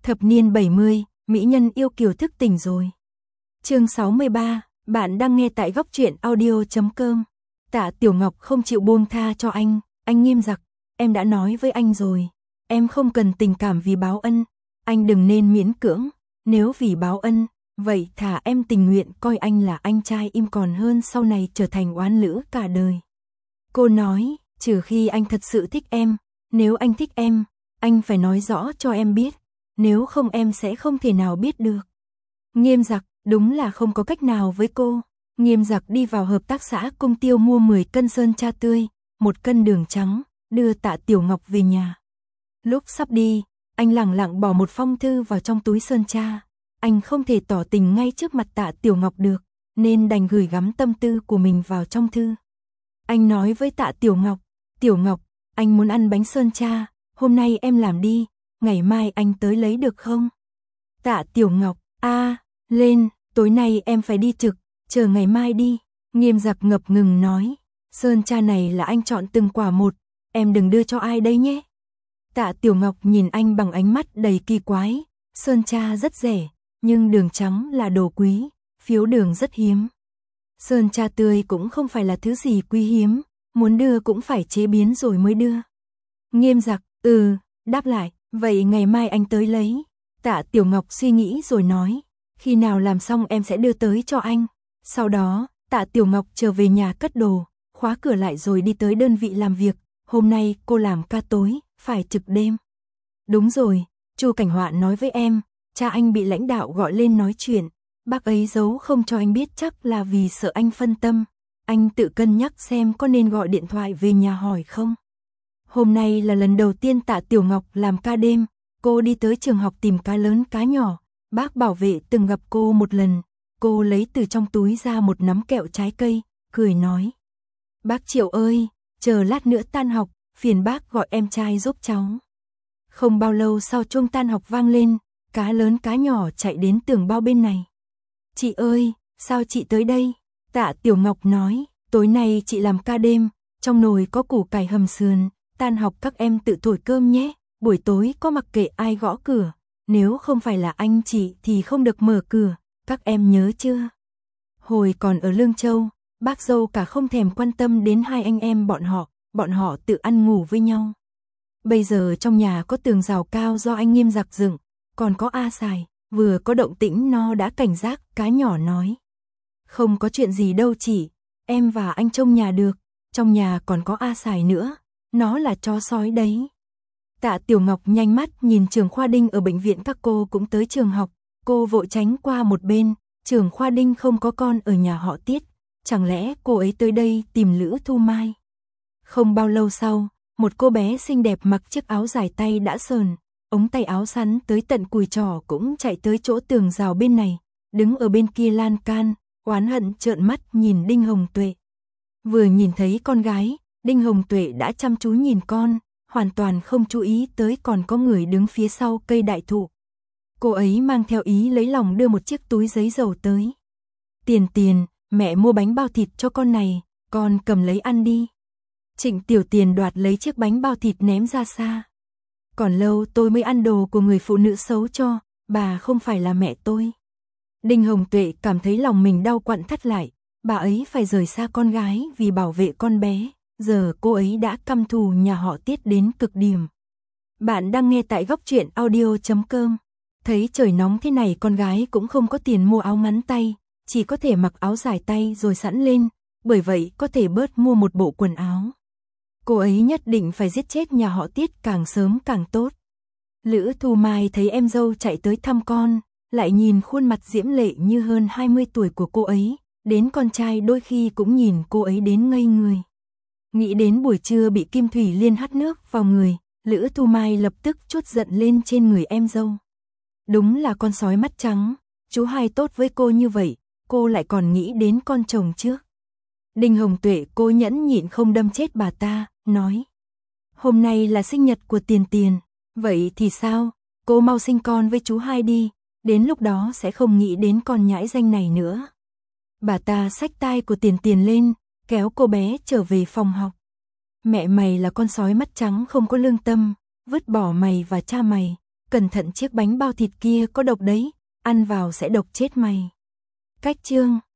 Thập niên 70, mỹ nhân yêu kiều thức tỉnh rồi. Chương 63, bạn đang nghe tại góc truyện audio.com. Tạ Tiểu Ngọc không chịu buông tha cho anh Nghiêm Giặc, em đã nói với anh rồi, em không cần tình cảm vì báo ân, anh đừng nên miễn cưỡng, nếu vì báo ân, vậy thà em tình nguyện coi anh là anh trai im còn hơn sau này trở thành oán lữ cả đời. Cô nói, trừ khi anh thật sự thích em, nếu anh thích em, anh phải nói rõ cho em biết, nếu không em sẽ không thể nào biết được. Nghiêm Giặc đúng là không có cách nào với cô. Nghiêm Giặc đi vào hợp tác xã Cung Tiêu mua 10 cân sơn tra tươi, 1 cân đường trắng, đưa Tạ Tiểu Ngọc về nhà. Lúc sắp đi, anh lẳng lặng bỏ một phong thư vào trong túi sơn tra. Anh không thể tỏ tình ngay trước mặt Tạ Tiểu Ngọc được, nên đành gửi gắm tâm tư của mình vào trong thư. Anh nói với Tạ Tiểu Ngọc, anh muốn ăn bánh sơn tra, hôm nay em làm đi, ngày mai anh tới lấy được không? Tạ Tiểu Ngọc, lên, tối nay em phải đi trực, chờ ngày mai đi. Nghiêm Giặc ngập ngừng nói, sơn tra này là anh chọn từng quả một, em đừng đưa cho ai đây nhé. Tạ Tiểu Ngọc nhìn anh bằng ánh mắt đầy kỳ quái, sơn tra rất rẻ, nhưng đường trắng là đồ quý, phiếu đường rất hiếm. Sơn tra tươi cũng không phải là thứ gì quý hiếm, muốn đưa cũng phải chế biến rồi mới đưa. Nghiêm Giặc, đáp lại, vậy ngày mai anh tới lấy. Tạ Tiểu Ngọc suy nghĩ rồi nói, khi nào làm xong em sẽ đưa tới cho anh. Sau đó, Tạ Tiểu Ngọc trở về nhà cất đồ, khóa cửa lại rồi đi tới đơn vị làm việc. Hôm nay cô làm ca tối, phải trực đêm. Đúng rồi, Chu Cảnh Họa nói với em, cha anh bị lãnh đạo gọi lên nói chuyện. Bác ấy giấu không cho anh biết chắc là vì sợ anh phân tâm. Anh tự cân nhắc xem có nên gọi điện thoại về nhà hỏi không. Hôm nay là lần đầu tiên Tạ Tiểu Ngọc làm ca đêm. Cô đi tới trường học tìm cá lớn cá nhỏ. Bác bảo vệ từng gặp cô một lần. Cô lấy từ trong túi ra một nắm kẹo trái cây, cười nói. Bác Triệu ơi, chờ lát nữa tan học, phiền bác gọi em trai giúp cháu. Không bao lâu sau chuông tan học vang lên, cá lớn cá nhỏ chạy đến tường bao bên này. Chị ơi, sao chị tới đây? Tạ Tiểu Ngọc nói, tối nay chị làm ca đêm, trong nồi có củ cải hầm sườn, tan học các em tự thổi cơm nhé, buổi tối có mặc kệ ai gõ cửa, nếu không phải là anh chị thì không được mở cửa, các em nhớ chưa? Hồi còn ở Lương Châu, bác dâu cả không thèm quan tâm đến hai anh em bọn họ tự ăn ngủ với nhau. Bây giờ trong nhà có tường rào cao do anh Nghiêm Giặc dựng, còn có A Sài, vừa có động tĩnh nó đã cảnh giác, cá nhỏ nói. Không có chuyện gì đâu chị, em và anh trông nhà được, trong nhà còn có A Sài nữa, nó là chó sói đấy. Tạ Tiểu Ngọc nhanh mắt nhìn Trường Khoa Đinh ở bệnh viện các cô cũng tới trường học, cô vội tránh qua một bên, Trường Khoa Đinh không có con ở nhà họ Tiết, chẳng lẽ cô ấy tới đây tìm Lữ Thu Mai. Không bao lâu sau, một cô bé xinh đẹp mặc chiếc áo dài tay đã sờn, ống tay áo sắn tới tận cùi trỏ cũng chạy tới chỗ tường rào bên này, đứng ở bên kia lan can, oán hận trợn mắt nhìn Đinh Hồng Tuệ. Vừa nhìn thấy con gái, Đinh Hồng Tuệ đã chăm chú nhìn con, hoàn toàn không chú ý tới còn có người đứng phía sau cây đại thụ. Cô ấy mang theo ý lấy lòng đưa một chiếc túi giấy dầu tới. Tiền, mẹ mua bánh bao thịt cho con này, con cầm lấy ăn đi. Trịnh Tiểu Tiền đoạt lấy chiếc bánh bao thịt ném ra xa. Còn lâu tôi mới ăn đồ của người phụ nữ xấu cho, bà không phải là mẹ tôi. Đinh Hồng Tuệ cảm thấy lòng mình đau quặn thắt lại, bà ấy phải rời xa con gái vì bảo vệ con bé, giờ cô ấy đã căm thù nhà họ Tiết đến cực điểm. Bạn đang nghe tại góc truyện audio.com. Thấy trời nóng thế này con gái cũng không có tiền mua áo ngắn tay, chỉ có thể mặc áo dài tay rồi sẵn lên, bởi vậy có thể bớt mua một bộ quần áo. Cô ấy nhất định phải giết chết nhà họ Tiết càng sớm càng tốt. Lữ Thu Mai thấy em dâu chạy tới thăm con, lại nhìn khuôn mặt diễm lệ như hơn 20 tuổi của cô ấy, đến con trai đôi khi cũng nhìn cô ấy đến ngây người. Nghĩ đến buổi trưa bị Kim Thủy Liên hắt nước vào người, Lữ Thu Mai lập tức trút giận lên trên người em dâu. Đúng là con sói mắt trắng, chú hai tốt với cô như vậy, cô lại còn nghĩ đến con chồng trước. Đinh Hồng Tuệ cô nhẫn nhịn không đâm chết bà ta, nói. Hôm nay là sinh nhật của Tiền, vậy thì sao, cô mau sinh con với chú hai đi, đến lúc đó sẽ không nghĩ đến con nhãi danh này nữa. Bà ta xách tai của Tiền lên, kéo cô bé trở về phòng học. Mẹ mày là con sói mắt trắng không có lương tâm, vứt bỏ mày và cha mày, cẩn thận chiếc bánh bao thịt kia có độc đấy, ăn vào sẽ độc chết mày. Cách chương